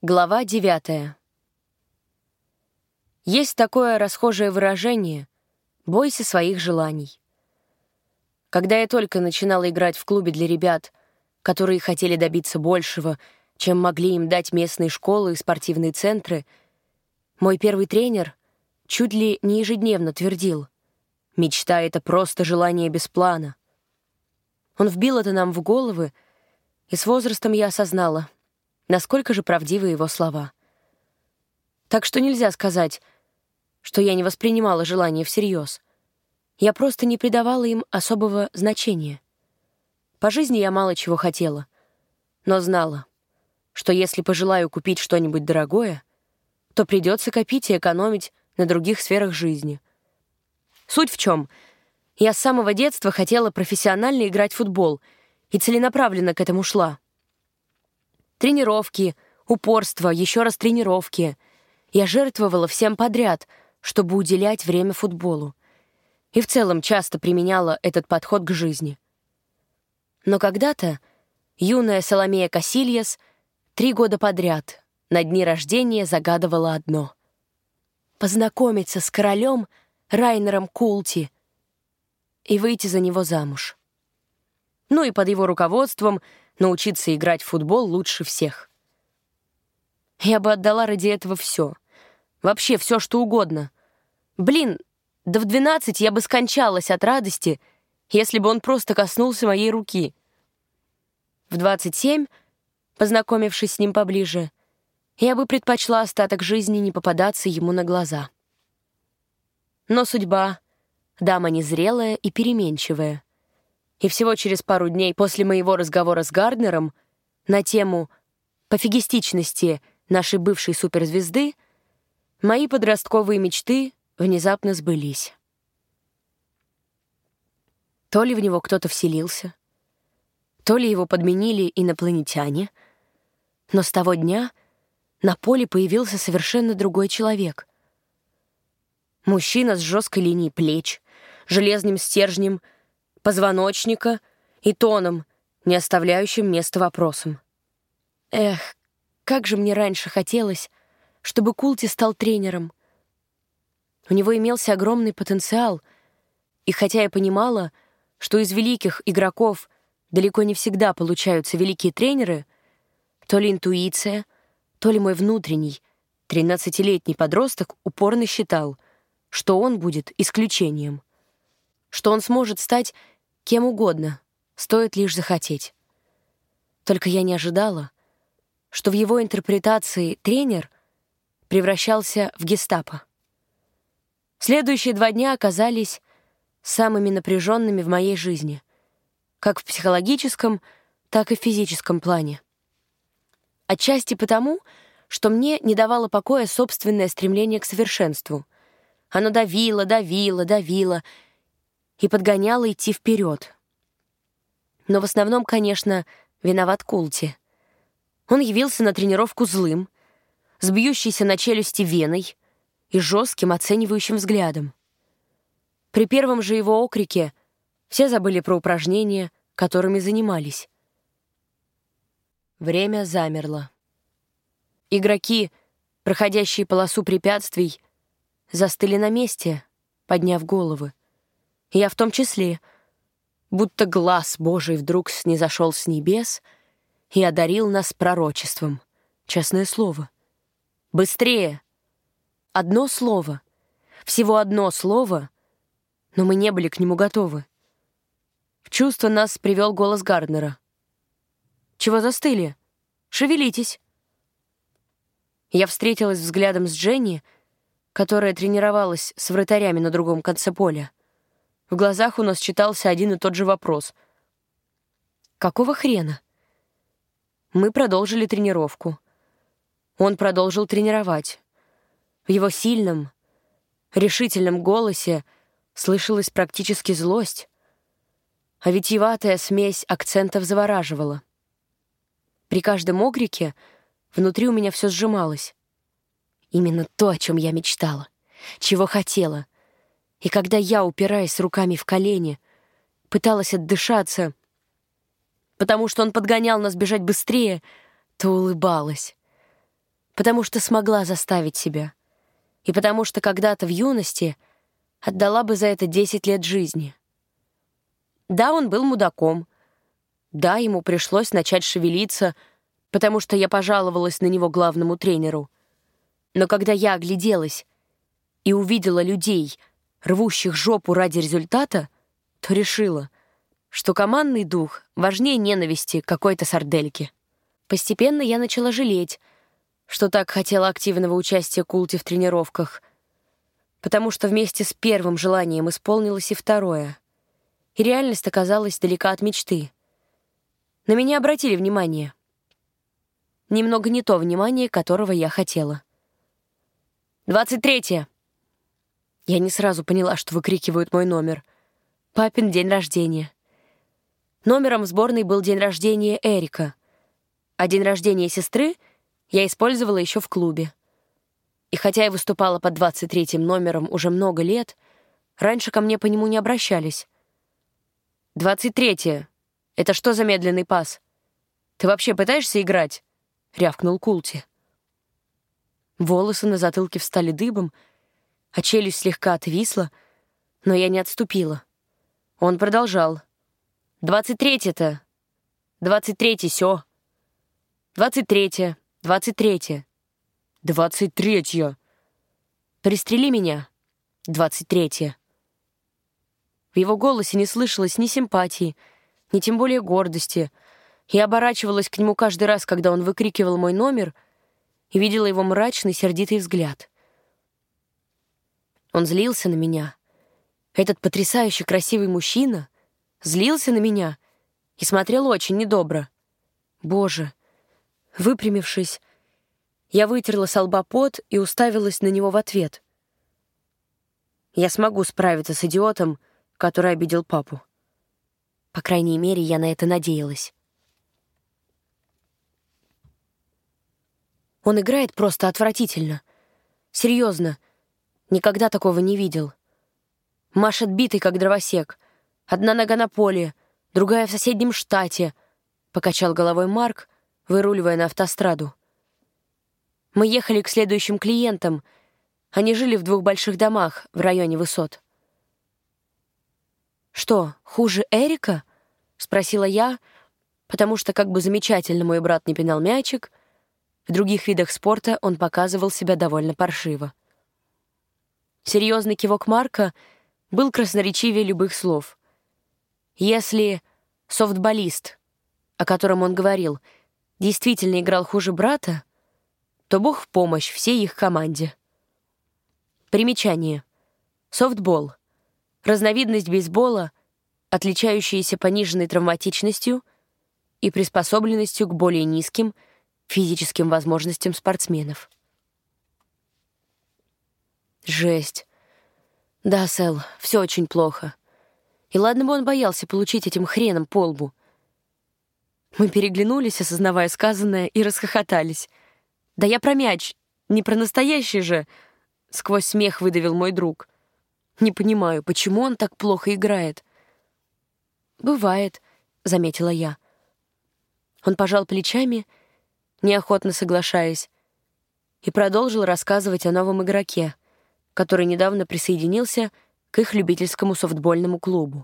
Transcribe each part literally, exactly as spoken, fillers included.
Глава девятая. Есть такое расхожее выражение «бойся своих желаний». Когда я только начинала играть в клубе для ребят, которые хотели добиться большего, чем могли им дать местные школы и спортивные центры, мой первый тренер чуть ли не ежедневно твердил: «Мечта — это просто желание без плана». Он вбил это нам в головы, и с возрастом я осознала, насколько же правдивы его слова. Так что нельзя сказать, что я не воспринимала желания всерьез. Я просто не придавала им особого значения. По жизни я мало чего хотела, но знала, что если пожелаю купить что-нибудь дорогое, то придется копить и экономить на других сферах жизни. Суть в чем? Я с самого детства хотела профессионально играть в футбол и целенаправленно к этому шла. Тренировки, упорство, еще раз тренировки. Я жертвовала всем подряд, чтобы уделять время футболу. И в целом часто применяла этот подход к жизни. Но когда-то юная Соломея Касильяс три года подряд на дни рождения загадывала одно — познакомиться с королем Райнером Култи и выйти за него замуж. Ну и под его руководством научиться играть в футбол лучше всех. Я бы отдала ради этого все. Вообще все, что угодно. Блин, да в двенадцать я бы скончалась от радости, если бы он просто коснулся моей руки. В двадцать семь, познакомившись с ним поближе, я бы предпочла остаток жизни не попадаться ему на глаза. Но судьба — дама незрелая и переменчивая. И всего через пару дней после моего разговора с Гарднером на тему пофигистичности нашей бывшей суперзвезды мои подростковые мечты внезапно сбылись. То ли в него кто-то вселился, то ли его подменили инопланетяне, но с того дня на поле появился совершенно другой человек. Мужчина с жесткой линией плеч, железным стержнем позвоночника и тоном, не оставляющим места вопросам. Эх, как же мне раньше хотелось, чтобы Култи стал тренером. У него имелся огромный потенциал, и хотя я понимала, что из великих игроков далеко не всегда получаются великие тренеры, то ли интуиция, то ли мой внутренний, тринадцатилетний подросток упорно считал, что он будет исключением, что он сможет стать кем угодно, стоит лишь захотеть. Только я не ожидала, что в его интерпретации тренер превращался в гестапо. Следующие два дня оказались самыми напряженными в моей жизни, как в психологическом, так и в физическом плане. Отчасти потому, что мне не давало покоя собственное стремление к совершенству. Оно давило, давило, давило и подгоняло идти вперед. Но в основном, конечно, виноват Култи. Он явился на тренировку злым, с бьющейся на челюсти веной и жестким оценивающим взглядом. При первом же его окрике все забыли про упражнения, которыми занимались. Время замерло. Игроки, проходящие полосу препятствий, застыли на месте, подняв головы. Я в том числе, будто глаз Божий вдруг снизошел с небес и одарил нас пророчеством. Честное слово. Быстрее! Одно слово. Всего одно слово, но мы не были к нему готовы. В чувство нас привел голос Гарднера. «Чего застыли? Шевелитесь!» Я встретилась взглядом с Дженни, которая тренировалась с вратарями на другом конце поля. В глазах у нас читался один и тот же вопрос. «Какого хрена?» Мы продолжили тренировку. Он продолжил тренировать. В его сильном, решительном голосе слышалась практически злость, а витиеватая смесь акцентов завораживала. При каждом окрике внутри у меня все сжималось. Именно то, о чем я мечтала, чего хотела. И когда я, упираясь руками в колени, пыталась отдышаться, потому что он подгонял нас бежать быстрее, то улыбалась. потому что смогла заставить себя. И потому что когда-то в юности отдала бы за это десять лет жизни. Да, он был мудаком. Да, ему пришлось начать шевелиться, потому что я пожаловалась на него главному тренеру. Но когда я огляделась и увидела людей, рвущих жопу ради результата, то решила, что командный дух важнее ненависти к какой-то сардельке. Постепенно я начала жалеть, что так хотела активного участия Култи в тренировках, потому что вместе с первым желанием исполнилось и второе, и реальность оказалась далека от мечты. На меня обратили внимание. Немного не то внимание, которого я хотела. «Двадцать третье!» Я не сразу поняла, что выкрикивают мой номер. Папин день рождения. Номером в сборной был день рождения Эрика, а день рождения сестры я использовала еще в клубе. И хотя я выступала под двадцать третьим номером уже много лет, раньше ко мне по нему не обращались. «Двадцать третье! Это что за медленный пас? Ты вообще пытаешься играть?» — рявкнул Култи. Волосы на затылке встали дыбом, а челюсть слегка отвисла, но я не отступила. Он продолжал. «Двадцать третье-то! Двадцать третье, сё! Двадцать третье! Двадцать третье! Двадцать третье! Пристрели меня! Двадцать третье!» В его голосе не слышалось ни симпатии, ни тем более гордости. Я оборачивалась к нему каждый раз, когда он выкрикивал мой номер, и видела его мрачный, сердитый взгляд. Он злился на меня. Этот потрясающе красивый мужчина злился на меня и смотрел очень недобро. Боже! Выпрямившись, я вытерла со лба пот и уставилась на него в ответ. Я смогу справиться с идиотом, который обидел папу. По крайней мере, я на это надеялась. Он играет просто отвратительно. Серьезно, никогда такого не видел. Машет битой, как дровосек. Одна нога на поле, другая в соседнем штате, — покачал головой Марк, выруливая на автостраду. Мы ехали к следующим клиентам. Они жили в двух больших домах в районе высот. «Что, хуже Эрика?» — спросила я, потому что, как бы замечательно мой брат не пинал мячик, в других видах спорта он показывал себя довольно паршиво. Серьезный кивок Марка был красноречивее любых слов. Если софтболист, о котором он говорил, действительно играл хуже брата, то Бог в помощь всей их команде. Примечание. Софтбол. Разновидность бейсбола, отличающаяся пониженной травматичностью и приспособленностью к более низким физическим возможностям спортсменов. Жесть. Да, Сэл, все очень плохо. И ладно бы он боялся получить этим хреном по лбу. Мы переглянулись, осознавая сказанное, и расхохотались. «Да я про мяч, не про настоящий же!» — сквозь смех выдавил мой друг. «Не понимаю, почему он так плохо играет?» «Бывает», — заметила я. Он пожал плечами, неохотно соглашаясь, и продолжил рассказывать о новом игроке, который недавно присоединился к их любительскому софтбольному клубу.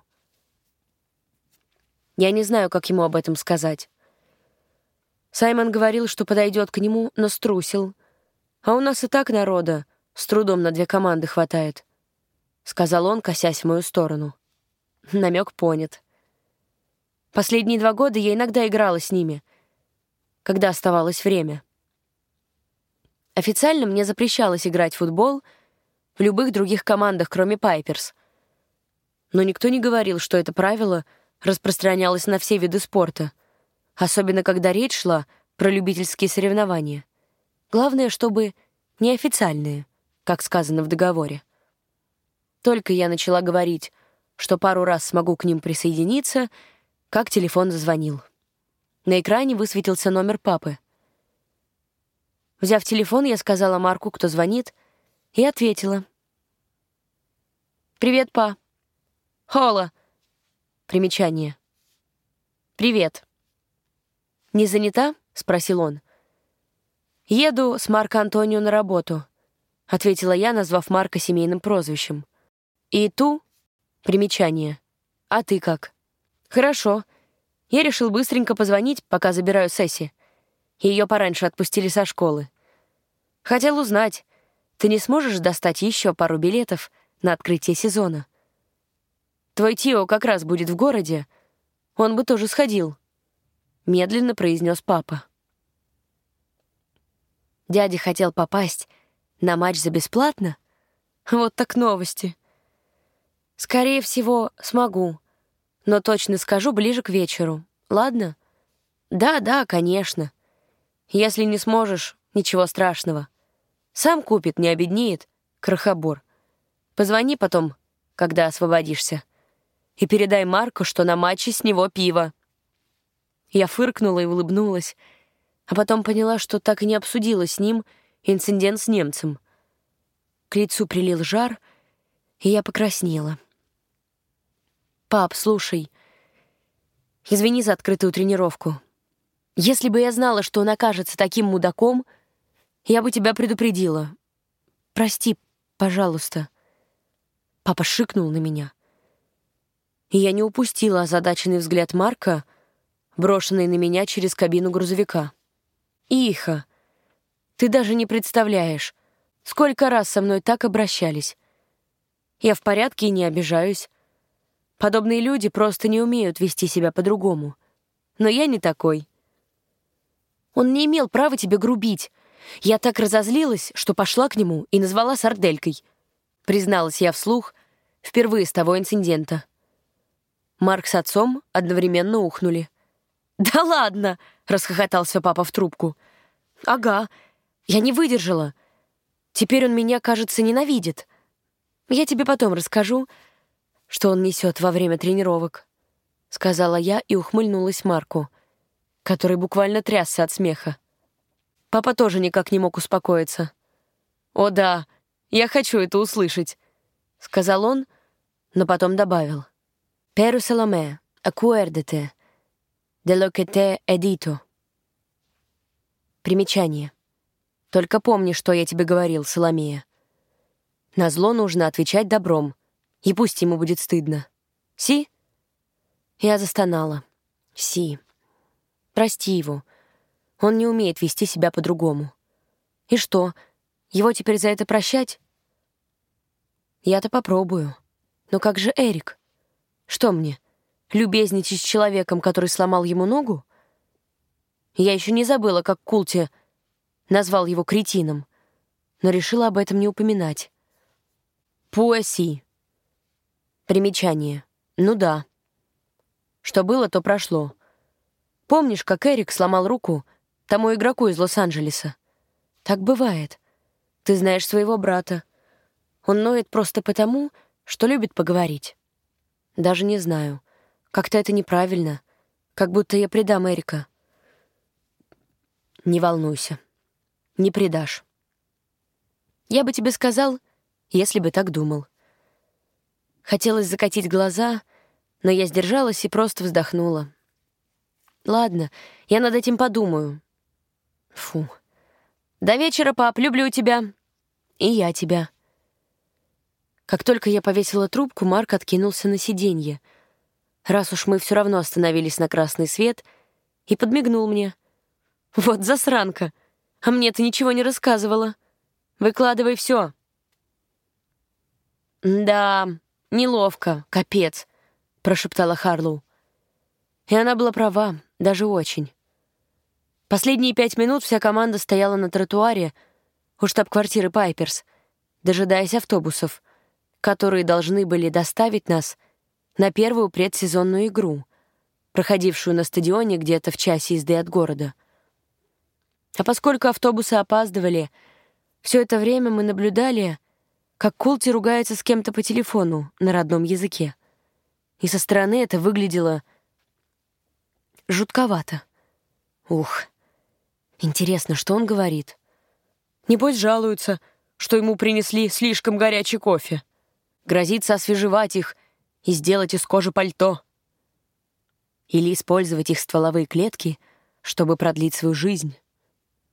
Я не знаю, как ему об этом сказать. Саймон говорил, что подойдет к нему, но струсил. А у нас и так народа с трудом на две команды хватает, — сказал он, косясь в мою сторону. Намек понят. Последние два года я иногда играла с ними, когда оставалось время. Официально мне запрещалось играть в футбол в любых других командах, кроме Пайперс. Но никто не говорил, что это правило распространялось на все виды спорта, особенно когда речь шла про любительские соревнования. Главное, чтобы неофициальные, как сказано в договоре. Только я начала говорить, что пару раз смогу к ним присоединиться, как телефон зазвонил. На экране высветился номер папы. Взяв телефон, я сказала Марку, кто звонит, и ответила. «Привет, па». «Хола». Примечание. «Привет». «Не занята?» — спросил он. «Еду с Марко Антонио на работу», — ответила я, назвав Марка семейным прозвищем. «И ту?» — примечание. «А ты как?» «Хорошо. Я решил быстренько позвонить, пока забираю Сесси. Ее пораньше отпустили со школы. Хотел узнать, ты не сможешь достать еще пару билетов на открытие сезона? Твой Тио как раз будет в городе, он бы тоже сходил», — медленно произнес папа. Дядя хотел попасть на матч за бесплатно? Вот так новости. Скорее всего, смогу, но точно скажу ближе к вечеру. Ладно? Да, да, конечно. Если не сможешь, ничего страшного. Сам купит, не обеднеет, крохобор. Позвони потом, когда освободишься, и передай Марку, что на матче с него пиво. Я фыркнула и улыбнулась, а потом поняла, что так и не обсудила с ним инцидент с немцем. К лицу прилил жар, и я покраснела. «Пап, слушай, извини за открытую тренировку. Если бы я знала, что он окажется таким мудаком, я бы тебя предупредила. Прости, пожалуйста». Папа шикнул на меня. И я не упустила озадаченный взгляд Марка, брошенный на меня через кабину грузовика. «Иха, ты даже не представляешь, сколько раз со мной так обращались. Я в порядке и не обижаюсь. Подобные люди просто не умеют вести себя по-другому. Но я не такой. Он не имел права тебе грубить. Я так разозлилась, что пошла к нему и назвала сарделькой», — призналась я вслух впервые с того инцидента. Марк с отцом одновременно ухнули. «Да ладно!» — расхохотался папа в трубку. «Ага, я не выдержала. Теперь он меня, кажется, ненавидит. Я тебе потом расскажу, что он несет во время тренировок», — сказала я и ухмыльнулась Марку, который буквально трясся от смеха. Папа тоже никак не мог успокоиться. «О да, я хочу это услышать», — сказал он, но потом добавил. «Перу Саломе, акуэрдете, де ло ке те he dito». Примечание. «Только помни, что я тебе говорил, Соломея. На зло нужно отвечать добром, и пусть ему будет стыдно. Си?» Я застонала. «Си. Прости его. Он не умеет вести себя по-другому. И что, его теперь за это прощать? Я-то попробую. Но как же Эрик? Что мне, любезничать с человеком, который сломал ему ногу? Я еще не забыла, как Култи назвал его кретином, но решила об этом не упоминать. Пуэси. Примечание. Ну да. Что было, то прошло. Помнишь, как Эрик сломал руку тому игроку из Лос-Анджелеса? Так бывает. Ты знаешь своего брата. Он ноет просто потому, что любит поговорить. Даже не знаю. Как-то это неправильно. Как будто я предам Эрика. Не волнуйся. Не предашь. Я бы тебе сказал, если бы так думал. Хотелось закатить глаза, но я сдержалась и просто вздохнула. Ладно, я над этим подумаю. Фу. До вечера, пап, люблю тебя. И я тебя. Как только я повесила трубку, Марк откинулся на сиденье. Раз уж мы все равно остановились на красный свет, и подмигнул мне. Вот засранка. А мне ты ничего не рассказывала. Выкладывай все. Да, неловко, капец, прошептала Харлоу. И она была права, даже очень. Последние пять минут вся команда стояла на тротуаре у штаб-квартиры Пайперс, дожидаясь автобусов, которые должны были доставить нас на первую предсезонную игру, проходившую на стадионе где-то в часе езды от города. А поскольку автобусы опаздывали, все это время мы наблюдали, как Култи ругается с кем-то по телефону на родном языке. И со стороны это выглядело жутковато. Ух, интересно, что он говорит? Небось жалуется, что ему принесли слишком горячий кофе. Грозится освежевать их и сделать из кожи пальто. Или использовать их стволовые клетки, чтобы продлить свою жизнь.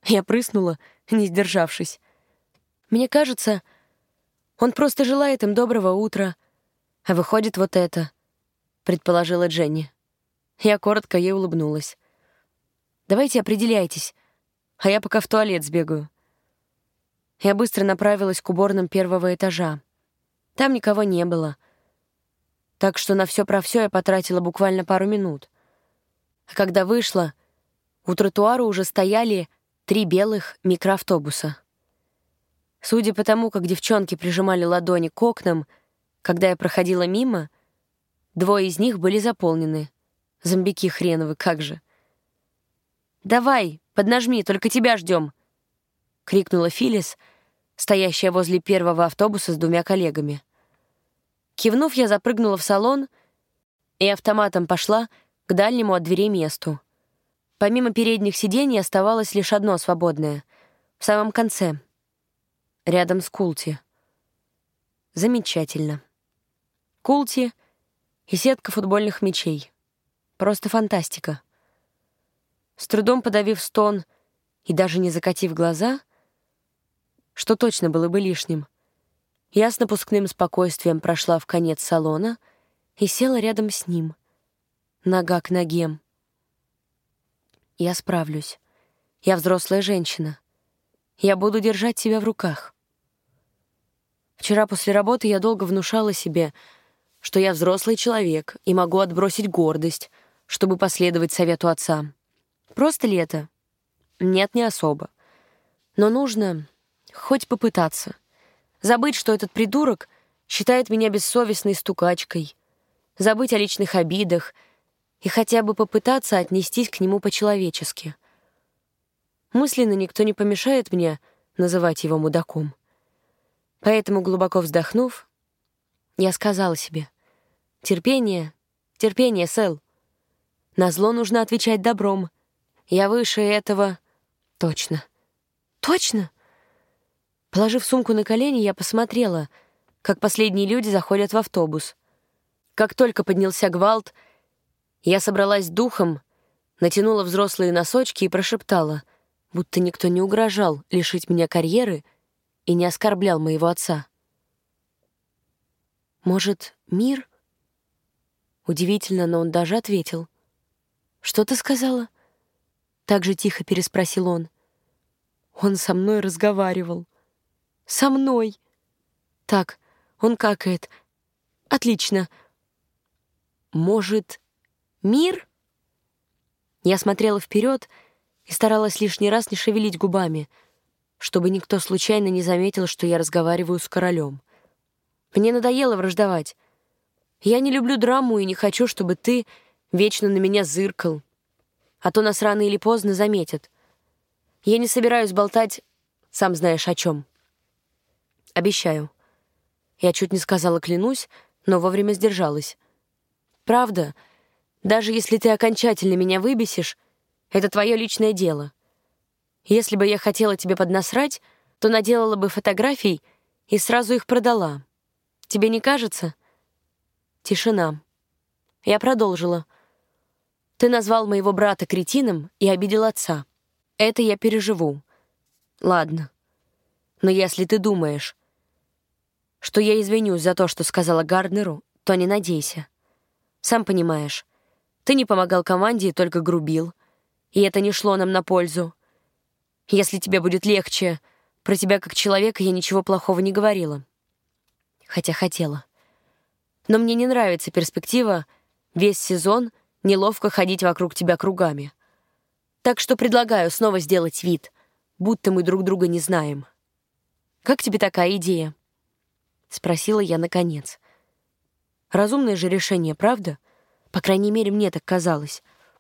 Я прыснула, не сдержавшись. Мне кажется, он просто желает им доброго утра, а выходит вот это, предположила Дженни. Я коротко ей улыбнулась. Давайте определяйтесь, а я пока в туалет сбегаю. Я быстро направилась к уборным первого этажа. Там никого не было, так что на все про все я потратила буквально пару минут. А когда вышла, у тротуара уже стояли три белых микроавтобуса. Судя по тому, как девчонки прижимали ладони к окнам, когда я проходила мимо, двое из них были заполнены. Зомбяки хреновы, как же. «Давай, поднажми, только тебя ждем!» — крикнула Филлис, стоящая возле первого автобуса с двумя коллегами. Кивнув, я запрыгнула в салон и автоматом пошла к дальнему от дверей месту. Помимо передних сидений оставалось лишь одно свободное, в самом конце, рядом с Култи. Замечательно. Култи и сетка футбольных мячей. Просто фантастика. С трудом подавив стон и даже не закатив глаза, что точно было бы лишним, я с напускным спокойствием прошла в конец салона и села рядом с ним, нога к ноге. Я справлюсь. Я взрослая женщина. Я буду держать себя в руках. Вчера после работы я долго внушала себе, что я взрослый человек и могу отбросить гордость, чтобы последовать совету отца. Просто ли это? Нет, не особо. Но нужно хоть попытаться. Забыть, что этот придурок считает меня бессовестной стукачкой. Забыть о личных обидах и хотя бы попытаться отнестись к нему по-человечески. Мысленно никто не помешает мне называть его мудаком. Поэтому, глубоко вздохнув, я сказала себе: «Терпение, терпение, Сэл. Назло нужно отвечать добром. Я выше этого...» «Точно. Точно!» Положив сумку на колени, я посмотрела, как последние люди заходят в автобус. Как только поднялся гвалт, я собралась с духом, натянула взрослые носочки и прошептала, будто никто не угрожал лишить меня карьеры и не оскорблял моего отца. «Может, мир?» Удивительно, но он даже ответил. «Что ты сказала?» Так же тихо переспросил он. Он со мной разговаривал. Со мной. Так, он какает. Отлично. Может, мир? Я смотрела вперед и старалась лишний раз не шевелить губами, чтобы никто случайно не заметил, что я разговариваю с королем. Мне надоело враждовать. Я не люблю драму и не хочу, чтобы ты вечно на меня зыркал, а то нас рано или поздно заметят. Я не собираюсь болтать, сам знаешь о чем. Обещаю. Я чуть не сказала «клянусь», но вовремя сдержалась. Правда, даже если ты окончательно меня выбесишь, это твое личное дело. Если бы я хотела тебе поднасрать, то наделала бы фотографий и сразу их продала. Тебе не кажется? Тишина. Я продолжила. Ты назвал моего брата кретином и обидел отца. Это я переживу. Ладно. Но если ты думаешь, что я извинюсь за то, что сказала Гарднеру, то не надейся. Сам понимаешь, ты не помогал команде и только грубил, и это не шло нам на пользу. Если тебе будет легче, про тебя как человека я ничего плохого не говорила. Хотя хотела. Но мне не нравится перспектива весь сезон неловко ходить вокруг тебя кругами. Так что предлагаю снова сделать вид, будто мы друг друга не знаем. Как тебе такая идея? Спросила я наконец. Разумное же решение, правда? По крайней мере, мне так казалось.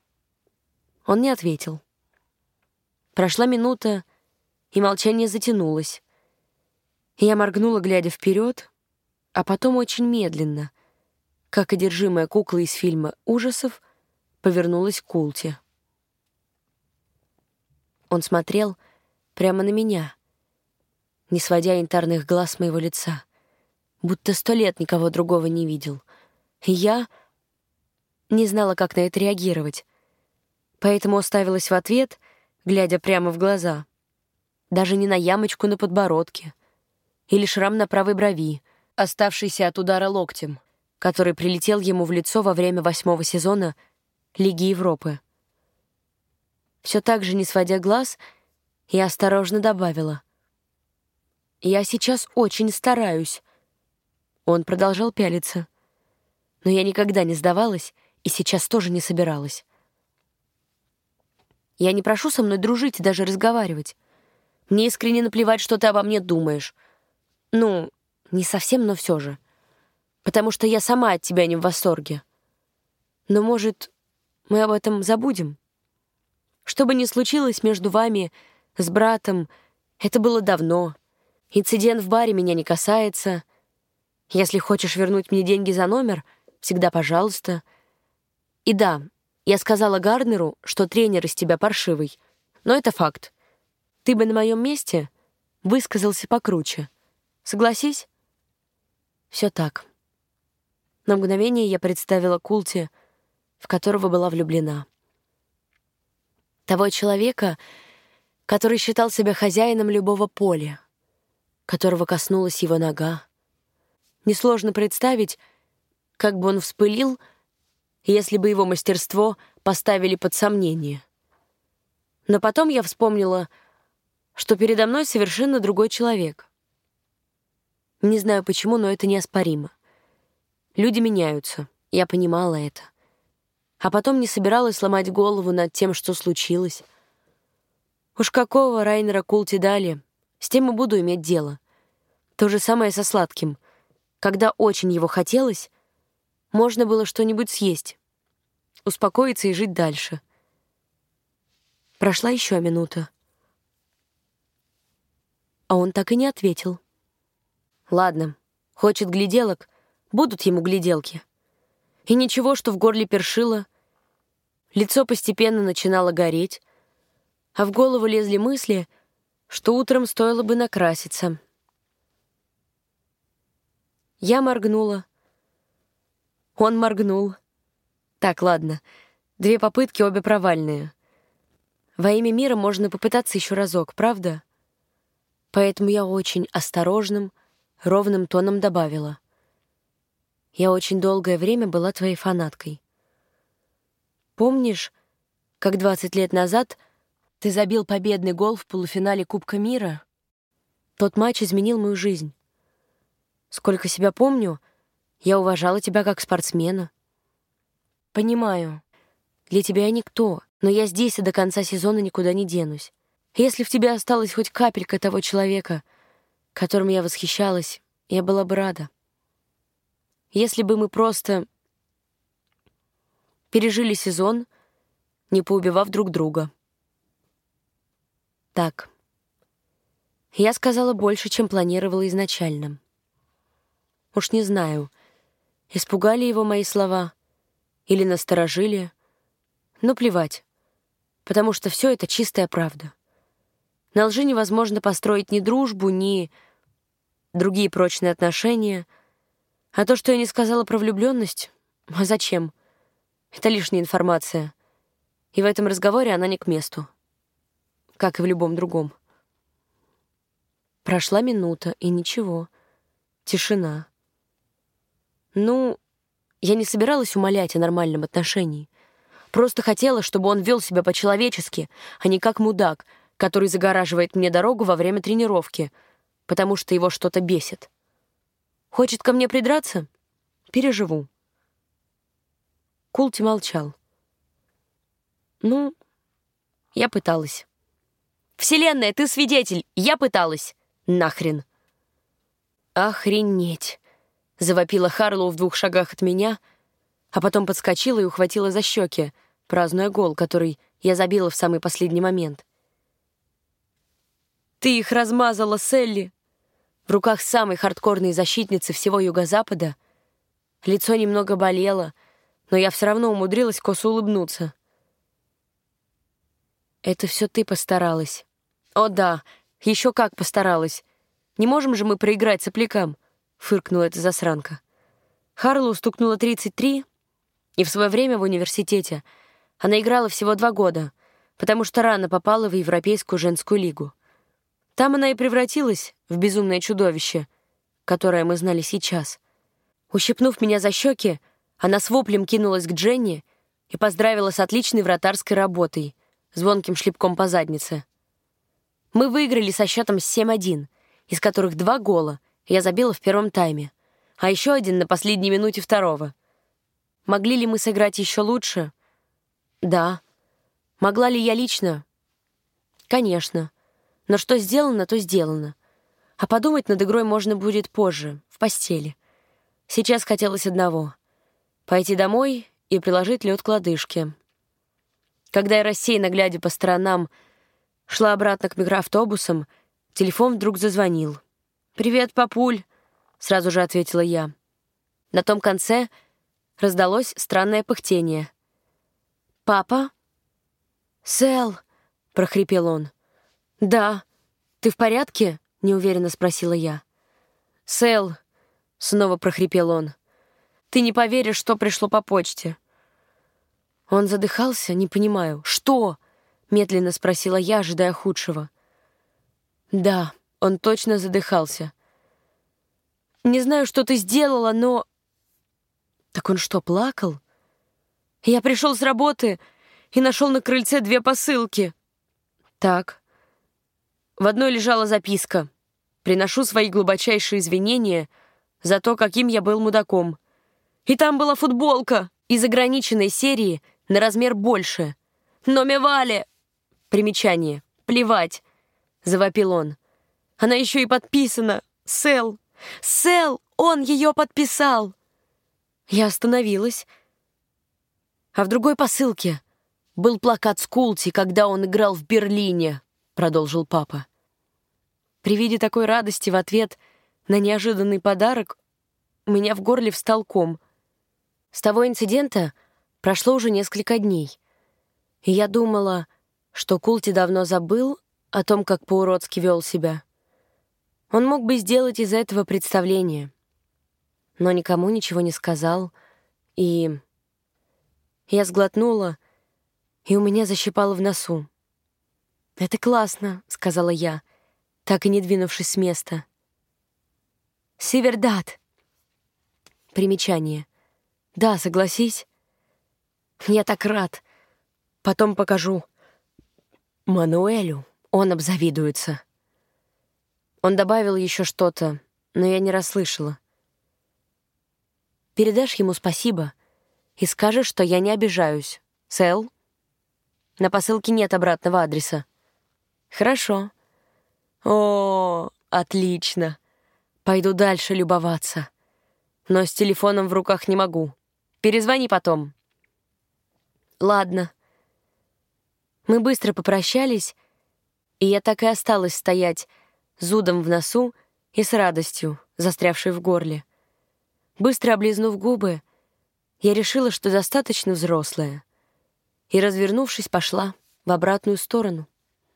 Он не ответил. Прошла минута, и молчание затянулось. Я моргнула, глядя вперед, а потом очень медленно, как одержимая кукла из фильма ужасов, повернулась к Култи. Он смотрел прямо на меня, не сводя янтарных глаз с моего лица, будто сто лет никого другого не видел. И я не знала, как на это реагировать, поэтому уставилась в ответ, глядя прямо в глаза, даже не на ямочку на подбородке или шрам на правой брови, оставшийся от удара локтем, который прилетел ему в лицо во время восьмого сезона Лиги Европы. Все так же, не сводя глаз, я осторожно добавила: «Я сейчас очень стараюсь». Он продолжал пялиться. Но я никогда не сдавалась и сейчас тоже не собиралась. «Я не прошу со мной дружить и даже разговаривать. Мне искренне наплевать, что ты обо мне думаешь. Ну, не совсем, но все же. Потому что я сама от тебя не в восторге. Но, может, мы об этом забудем? Что бы ни случилось между вами с братом, это было давно. Инцидент в баре меня не касается. Если хочешь вернуть мне деньги за номер, всегда пожалуйста. И да, я сказала Гарднеру, что тренер из тебя паршивый. Но это факт. Ты бы на моем месте высказался покруче. Согласись?» Все так. На мгновение я представила Култи, в которого была влюблена. Того человека, который считал себя хозяином любого поля, которого коснулась его нога. Несложно представить, как бы он вспылил, если бы его мастерство поставили под сомнение. Но потом я вспомнила, что передо мной совершенно другой человек. Не знаю почему, но это неоспоримо. Люди меняются, я понимала это. А потом не собиралась ломать голову над тем, что случилось. Уж какого Райнера Култи дали, с тем и буду иметь дело. То же самое со сладким. Когда очень его хотелось, можно было что-нибудь съесть, успокоиться и жить дальше. Прошла еще минута. А он так и не ответил. Ладно, хочет гляделок, будут ему гляделки. И ничего, что в горле першило. Лицо постепенно начинало гореть, а в голову лезли мысли, что утром стоило бы накраситься. Я моргнула. Он моргнул. Так, ладно. Две попытки, обе провальные. Во имя мира можно попытаться еще разок, правда? Поэтому я очень осторожным, ровным тоном добавила: «Я очень долгое время была твоей фанаткой. Помнишь, как двадцать лет назад ты забил победный гол в полуфинале Кубка мира? Тот матч изменил мою жизнь. Сколько себя помню, я уважала тебя как спортсмена. Понимаю, для тебя я никто, но я здесь и до конца сезона никуда не денусь. Если в тебе осталась хоть капелька того человека, которым я восхищалась, я была бы рада. Если бы мы просто пережили сезон, не поубивав друг друга». Так. Я сказала больше, чем планировала изначально. Уж не знаю, испугали его мои слова или насторожили, но плевать, потому что все это чистая правда. На лжи невозможно построить ни дружбу, ни другие прочные отношения. А то, что я не сказала про влюбленность, а зачем? Это лишняя информация. И в этом разговоре она не к месту. Как и в любом другом. Прошла минута, и ничего. Тишина. Ну, я не собиралась умолять о нормальном отношении. Просто хотела, чтобы он вел себя по-человечески, а не как мудак, который загораживает мне дорогу во время тренировки, потому что его что-то бесит. Хочет ко мне придраться? Переживу. Култи молчал. Ну, я пыталась. «Вселенная, ты свидетель! Я пыталась! Нахрен!» «Охренеть!» — завопила Харлоу в двух шагах от меня, а потом подскочила и ухватила за щеки, празднуя гол, который я забила в самый последний момент. «Ты их размазала, Селли!» В руках самой хардкорной защитницы всего Юго-Запада лицо немного болело, но я все равно умудрилась косо улыбнуться. «Это все ты постаралась». «О да, еще как постаралась. Не можем же мы проиграть соплякам», — фыркнула эта засранка. Харлоу стукнула тридцать три, и в свое время в университете она играла всего два года, потому что рано попала в Европейскую женскую лигу. Там она и превратилась в безумное чудовище, которое мы знали сейчас. Ущипнув меня за щеки, она с воплем кинулась к Дженни и поздравила с отличной вратарской работой, звонким шлепком по заднице. Мы выиграли со счетом семь один, из которых два гола я забила в первом тайме, а еще один на последней минуте второго. Могли ли мы сыграть еще лучше? Да. Могла ли я лично? Конечно. Но что сделано, то сделано. А подумать над игрой можно будет позже, в постели. Сейчас хотелось одного — пойти домой и приложить лед к лодыжке. Когда я, рассеянно глядя по сторонам, шла обратно к микроавтобусам, телефон вдруг зазвонил. «Привет, папуль», — сразу же ответила я. На том конце раздалось странное пыхтение. «Папа?» «Сэл», — прохрипел он. «Да. Ты в порядке?» — неуверенно спросила я. «Сэл», — снова прохрипел он, — «ты не поверишь, что пришло по почте». Он задыхался, не понимаю. «Что?» — медленно спросила я, ожидая худшего. Да, он точно задыхался. «Не знаю, что ты сделала, но...» Так он что, плакал? Я пришел с работы и нашел на крыльце две посылки. Так. В одной лежала записка: «Приношу свои глубочайшие извинения за то, каким я был мудаком». И там была футболка из ограниченной серии на размер больше. «Но Мевале!» Примечание. «Плевать!» — завопил он. «Она еще и подписана. Сэл! Сэл! Он ее подписал!» Я остановилась. А в другой посылке был плакат с Култи, когда он играл в Берлине, — продолжил папа. При виде такой радости в ответ на неожиданный подарок у меня в горле встал ком. С того инцидента прошло уже несколько дней, и я думала, что Култи давно забыл о том, как по-уродски вел себя. Он мог бы сделать из этого представление, но никому ничего не сказал, и... Я сглотнула, и у меня защипало в носу. «Это классно», — сказала я, так и не двинувшись с места. «Сивердат». Примечание. «Да, согласись». «Я так рад. Потом покажу Мануэлю, он обзавидуется». Он добавил еще что-то, но я не расслышала. «Передашь ему спасибо и скажешь, что я не обижаюсь. Сэл?» На посылке нет обратного адреса. «Хорошо». «О, отлично. Пойду дальше любоваться. Но с телефоном в руках не могу. Перезвони потом». «Ладно». Мы быстро попрощались, и я так и осталась стоять зудом в носу и с радостью, застрявшей в горле. Быстро облизнув губы, я решила, что достаточно взрослая, и, развернувшись, пошла в обратную сторону.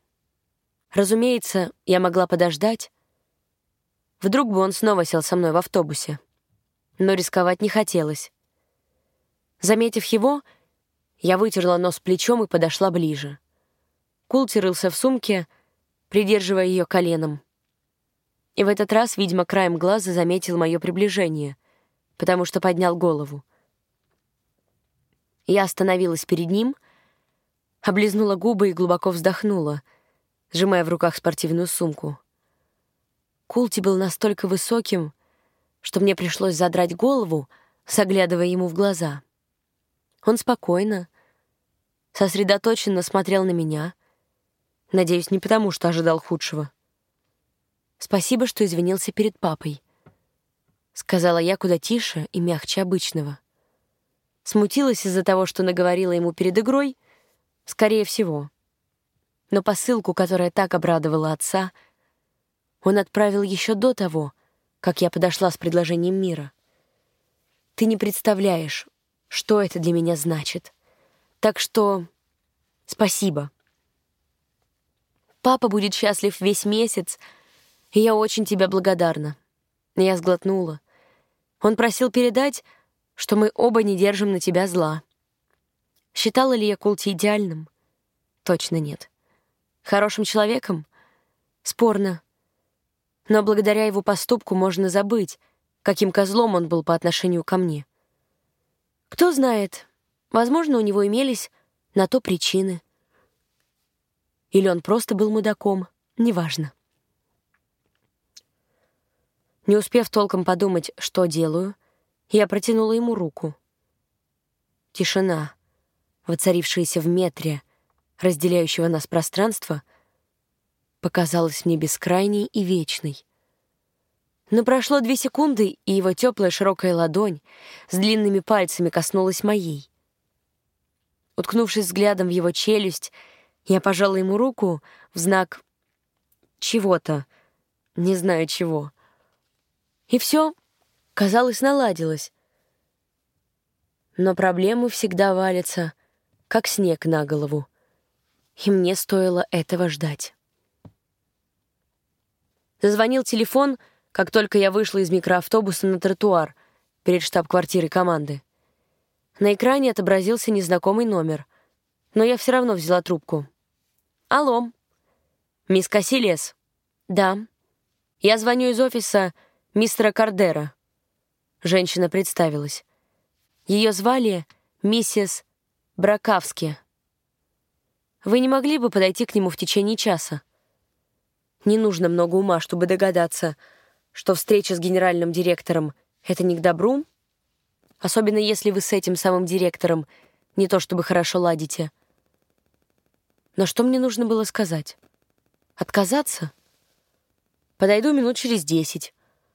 Разумеется, я могла подождать. Вдруг бы он снова сел со мной в автобусе. Но рисковать не хотелось. Заметив его, я вытерла нос плечом и подошла ближе. Култи рылся в сумке, придерживая ее коленом. И в этот раз, видимо, краем глаза заметил мое приближение, потому что поднял голову. Я остановилась перед ним, облизнула губы и глубоко вздохнула, сжимая в руках спортивную сумку. Култи был настолько высоким, что мне пришлось задрать голову, заглядывая ему в глаза. Он спокойно, сосредоточенно смотрел на меня, надеюсь, не потому, что ожидал худшего. «Спасибо, что извинился перед папой», — сказала я куда тише и мягче обычного. Смутилась из-за того, что наговорила ему перед игрой, скорее всего. Но посылку, которая так обрадовала отца, он отправил еще до того, как я подошла с предложением мира. Ты не представляешь, что это для меня значит. Так что спасибо. Папа будет счастлив весь месяц, и я очень тебе благодарна. Я сглотнула. Он просил передать, что мы оба не держим на тебя зла. Считала ли я Култи идеальным? Точно нет. Хорошим человеком? Спорно. Но благодаря его поступку можно забыть, каким козлом он был по отношению ко мне. Кто знает, возможно, у него имелись на то причины. Или он просто был мудаком, неважно. Не успев толком подумать, что делаю, я протянула ему руку. Тишина, воцарившаяся в метре разделяющего нас пространства, показалась мне бескрайней и вечной. Но прошло две секунды, и его теплая широкая ладонь с длинными пальцами коснулась моей. Уткнувшись взглядом в его челюсть, я пожала ему руку в знак чего-то, не знаю чего. И все, казалось, наладилось. Но проблемы всегда валятся, как снег на голову. И мне стоило этого ждать. Зазвонил телефон, как только я вышла из микроавтобуса на тротуар перед штаб-квартирой команды. На экране отобразился незнакомый номер, но я все равно взяла трубку. «Алло, мисс Кассилиас?» «Да. Я звоню из офиса мистера Кардера». Женщина представилась. Ее звали миссис Бракавски. «Вы не могли бы подойти к нему в течение часа?» Не нужно много ума, чтобы догадаться, что встреча с генеральным директором — это не к добру, особенно если вы с этим самым директором не то чтобы хорошо ладите. Но что мне нужно было сказать? Отказаться? Подойду минут через десять.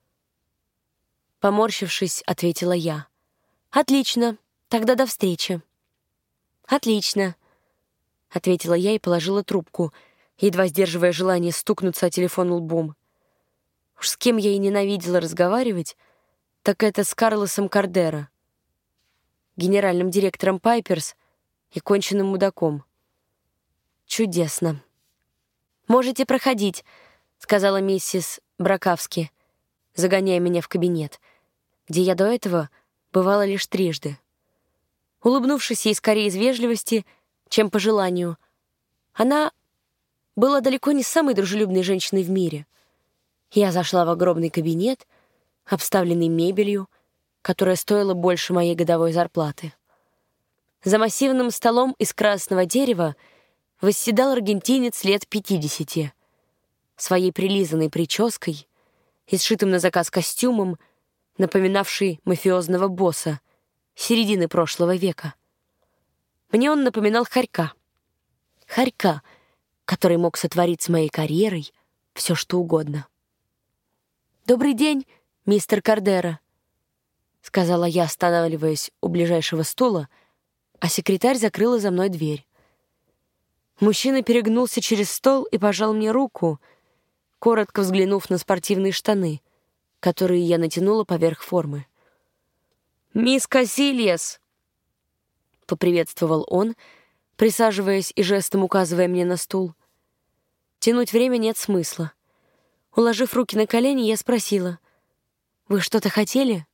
Поморщившись, ответила я. «Отлично, тогда до встречи». «Отлично», — ответила я и положила трубку, едва сдерживая желание стукнуться о телефон лбом. Уж с кем я и ненавидела разговаривать, так это с Карлосом Кардера, генеральным директором Пайперс и конченным мудаком. Чудесно. «Можете проходить», — сказала миссис Бракавски, загоняя меня в кабинет, где я до этого бывала лишь трижды. Улыбнувшись ей скорее из вежливости, чем по желанию, она была далеко не самой дружелюбной женщиной в мире. Я зашла в огромный кабинет, обставленный мебелью, которая стоила больше моей годовой зарплаты. За массивным столом из красного дерева восседал аргентинец лет пятидесяти, своей прилизанной прической и сшитым на заказ костюмом, напоминавший мафиозного босса середины прошлого века. Мне он напоминал хорька. Хорька, который мог сотворить с моей карьерой все, что угодно. «Добрый день, мистер Кардера», — сказала я, останавливаясь у ближайшего стула, а секретарь закрыла за мной дверь. Мужчина перегнулся через стол и пожал мне руку, коротко взглянув на спортивные штаны, которые я натянула поверх формы. «Мисс Кассилиас», — поприветствовал он, присаживаясь и жестом указывая мне на стул. Тянуть время нет смысла. Уложив руки на колени, я спросила: «Вы что-то хотели?»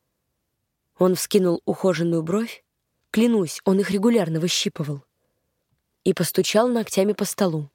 Он вскинул ухоженную бровь, клянусь, он их регулярно выщипывал, и постучал ногтями по столу.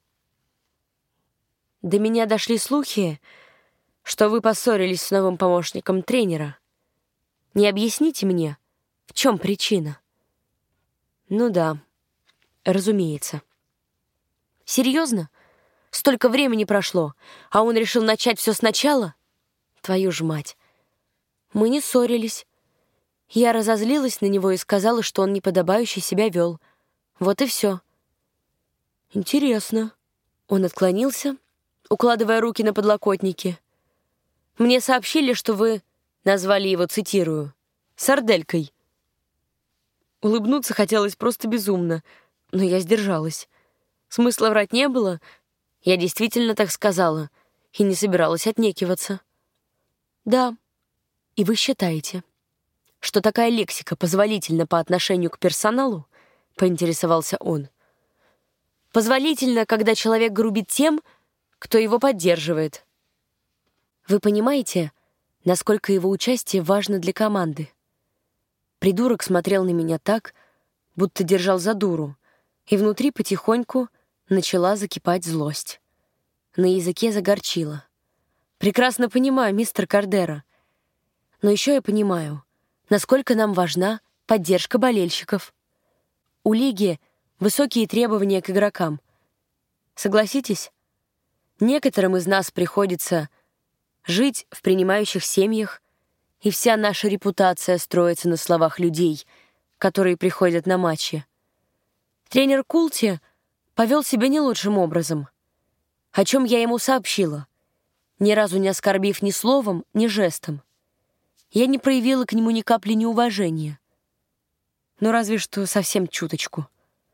«До меня дошли слухи, что вы поссорились с новым помощником тренера. Не объясните мне, в чем причина?» «Ну да, разумеется». «Серьезно? Столько времени прошло, а он решил начать все сначала? Твою ж мать. Мы не ссорились. Я разозлилась на него и сказала, что он неподобающе себя вел. Вот и все». «Интересно». Он отклонился, укладывая руки на подлокотники. «Мне сообщили, что вы назвали его, цитирую, сарделькой». Улыбнуться хотелось просто безумно, но я сдержалась. Смысла врать не было. Я действительно так сказала и не собиралась отнекиваться. «Да, и вы считаете, что такая лексика позволительна по отношению к персоналу?» — поинтересовался он. «Позволительно, когда человек грубит тем, кто его поддерживает. Вы понимаете, насколько его участие важно для команды?» Придурок смотрел на меня так, будто держал за дуру, и внутри потихоньку начала закипать злость. На языке загорчило. Прекрасно понимаю, мистер Кардера. Но еще я понимаю, насколько нам важна поддержка болельщиков. У лиги высокие требования к игрокам. Согласитесь? Некоторым из нас приходится жить в принимающих семьях, и вся наша репутация строится на словах людей, которые приходят на матчи. Тренер Култи повел себя не лучшим образом, о чем я ему сообщила, ни разу не оскорбив ни словом, ни жестом. Я не проявила к нему ни капли неуважения, но разве что совсем чуточку.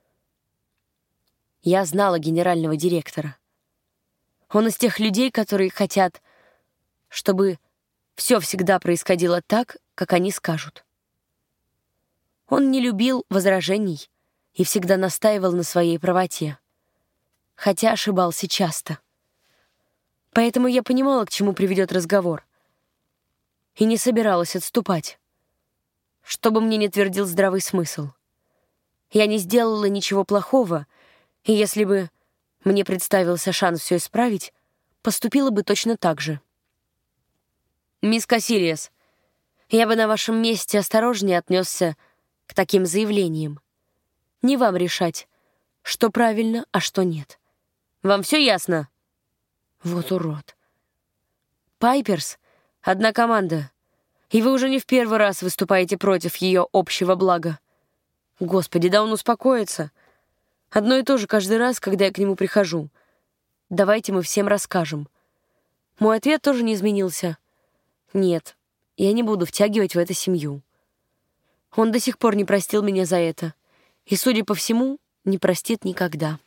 Я знала генерального директора. Он из тех людей, которые хотят, чтобы все всегда происходило так, как они скажут. Он не любил возражений и всегда настаивал на своей правоте, хотя ошибался часто. Поэтому я понимала, к чему приведет разговор, и не собиралась отступать, чтобы мне не твердил здравый смысл. Я не сделала ничего плохого, и если бы мне представился шанс все исправить, поступила бы точно так же. «Мисс Кассилиас, я бы на вашем месте осторожнее отнесся к таким заявлениям. Не вам решать, что правильно, а что нет. Вам все ясно?» Вот урод. «Пайперс — одна команда, и вы уже не в первый раз выступаете против ее общего блага. Господи, да он успокоится. Одно и то же каждый раз, когда я к нему прихожу. Давайте мы всем расскажем». Мой ответ тоже не изменился. «Нет, я не буду втягивать в это семью». Он до сих пор не простил меня за это, и, судя по всему, не простит никогда.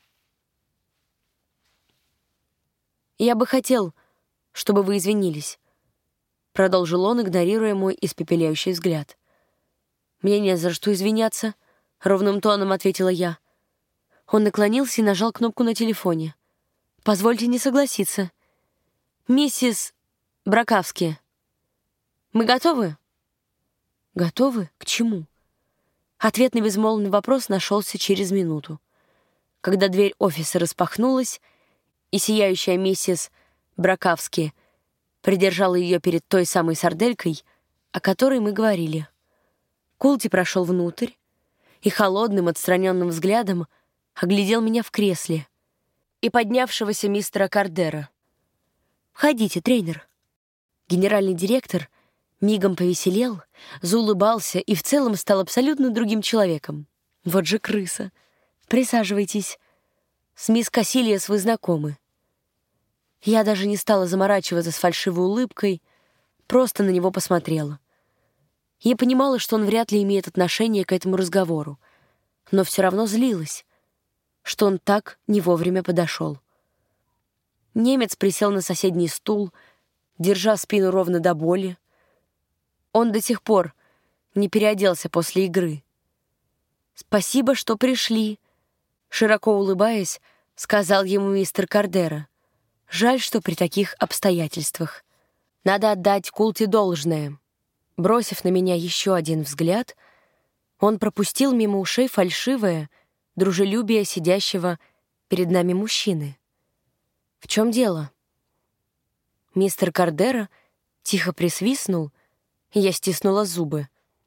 «Я бы хотел, чтобы вы извинились», — продолжил он, игнорируя мой испепеляющий взгляд. «Мне не за что извиняться», — ровным тоном ответила я. Он наклонился и нажал кнопку на телефоне. «Позвольте не согласиться. Миссис Бракавски, мы готовы?» «Готовы? К чему?» Ответ на безмолвный вопрос нашелся через минуту, когда дверь офиса распахнулась, и сияющая миссис Бракавски придержала ее перед той самой сарделькой, о которой мы говорили. Култи прошел внутрь и холодным, отстраненным взглядом оглядел меня в кресле и поднявшегося мистера Кардера. «Входите, тренер». Генеральный директор мигом повеселел, заулыбался и в целом стал абсолютно другим человеком. Вот же крыса. «Присаживайтесь. С мисс Кассилиас вы знакомы». Я даже не стала заморачиваться с фальшивой улыбкой, просто на него посмотрела. Я понимала, что он вряд ли имеет отношение к этому разговору, но все равно злилась, что он так не вовремя подошел. Немец присел на соседний стул, держа спину ровно до боли. Он до сих пор не переоделся после игры. «Спасибо, что пришли», — широко улыбаясь, сказал ему мистер Кардера. «Жаль, что при таких обстоятельствах. Надо отдать Култи должное». Бросив на меня еще один взгляд, он пропустил мимо ушей фальшивое дружелюбие сидящего перед нами мужчины. «В чем дело?» Мистер Кардера тихо присвистнул, и я стиснула зубы.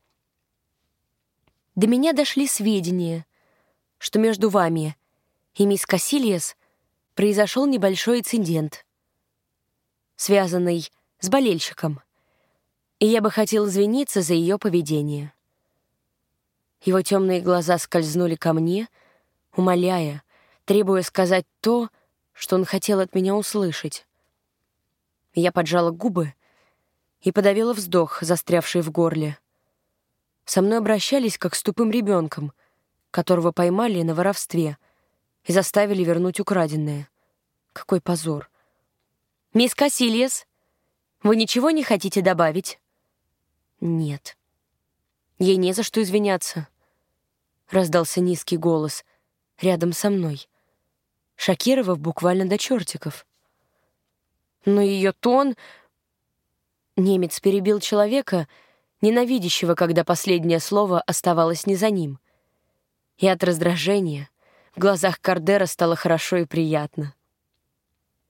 До меня дошли сведения, что между вами и мисс Кассилиас произошел небольшой инцидент, связанный с болельщиком, и я бы хотел извиниться за ее поведение. Его темные глаза скользнули ко мне, умоляя, требуя сказать то, что он хотел от меня услышать. Я поджала губы и подавила вздох, застрявший в горле. Со мной обращались как с тупым ребенком, которого поймали на воровстве и заставили вернуть украденное. Какой позор. «Мисс Кассилиас, вы ничего не хотите добавить?» «Нет. Ей не за что извиняться», — раздался низкий голос рядом со мной, шокировав буквально до чертиков. Но ее тон... Немец перебил человека, ненавидящего, когда последнее слово оставалось не за ним. И от раздражения в глазах Кардера стало хорошо и приятно.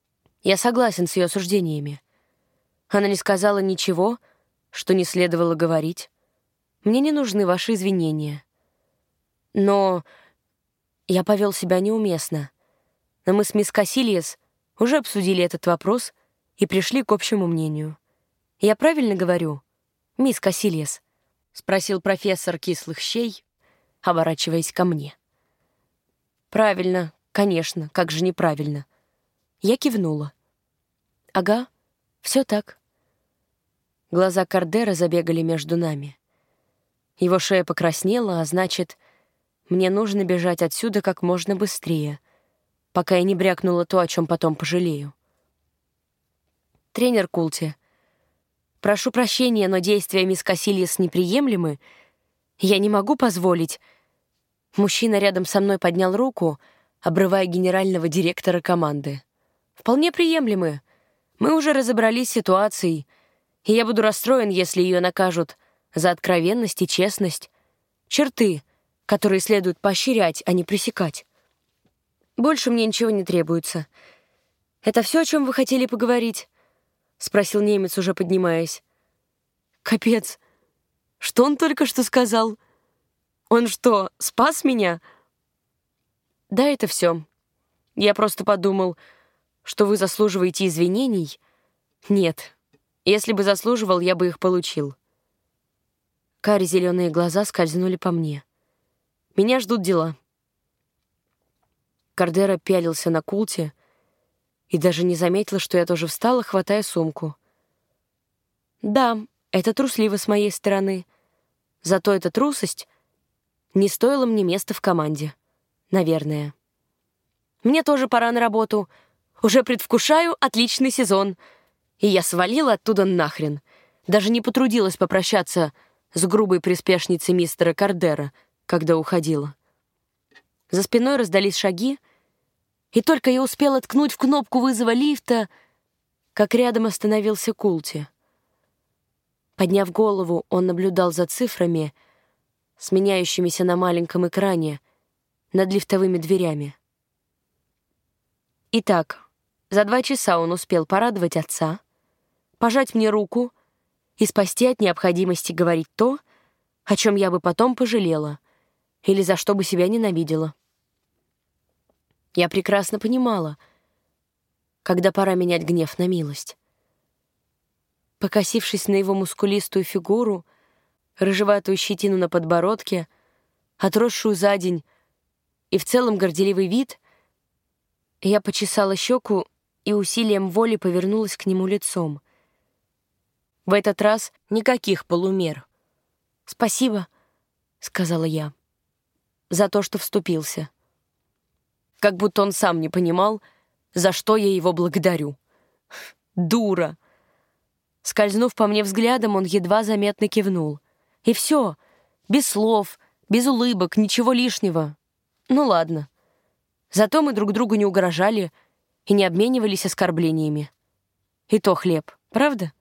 Я согласен с ее суждениями. Она не сказала ничего, что не следовало говорить. Мне не нужны ваши извинения. Но я повел себя неуместно. Но мы с мисс Кассилиес уже обсудили этот вопрос и пришли к общему мнению. Я правильно говорю, мисс Кассилиес? Спросил профессор кислых щей, оборачиваясь ко мне. Правильно, конечно, как же неправильно. Я кивнула. Ага, все так. Глаза Кардера забегали между нами. Его шея покраснела, а значит, мне нужно бежать отсюда как можно быстрее, пока я не брякнула то, о чем потом пожалею. Тренер Култи, прошу прощения, но действия мисс Кассилиес неприемлемы. Я не могу позволить. Мужчина рядом со мной поднял руку, обрывая генерального директора команды. Вполне приемлемы. Мы уже разобрались с ситуацией, и я буду расстроен, если ее накажут за откровенность и честность. Черты, которые следует поощрять, а не пресекать. Больше мне ничего не требуется. Это все, о чем вы хотели поговорить? Спросил немец, уже поднимаясь. Капец. Что он только что сказал? Он что, спас меня? Да, это все. Я просто подумал, что вы заслуживаете извинений. Нет. Если бы заслуживал, я бы их получил. Карие зеленые глаза скользнули по мне. Меня ждут дела. Кардера пялился на Култи и даже не заметил, что я тоже встала, хватая сумку. Да, это трусливо с моей стороны. Зато эта трусость не стоила мне места в команде. Наверное. Мне тоже пора на работу. Уже предвкушаю отличный сезон. И я свалила оттуда нахрен. Даже не потрудилась попрощаться с грубой приспешницей мистера Кардера, когда уходила. За спиной раздались шаги, и только я успела ткнуть в кнопку вызова лифта, как рядом остановился Култи. Подняв голову, он наблюдал за цифрами, сменяющимися на маленьком экране над лифтовыми дверями. Итак, за два часа он успел порадовать отца, пожать мне руку и спасти от необходимости говорить то, о чем я бы потом пожалела или за что бы себя ненавидела. Я прекрасно понимала, когда пора менять гнев на милость. Покосившись на его мускулистую фигуру, рыжеватую щетину на подбородке, отросшую за день и в целом горделивый вид, я почесала щеку и усилием воли повернулась к нему лицом. В этот раз никаких полумер. «Спасибо», — сказала я, — «за то, что вступился». Как будто он сам не понимал, за что я его благодарю. Дура! Скользнув по мне взглядом, он едва заметно кивнул. И все, без слов, без улыбок, ничего лишнего. Ну ладно. Зато мы друг другу не угрожали и не обменивались оскорблениями. И то хлеб, правда?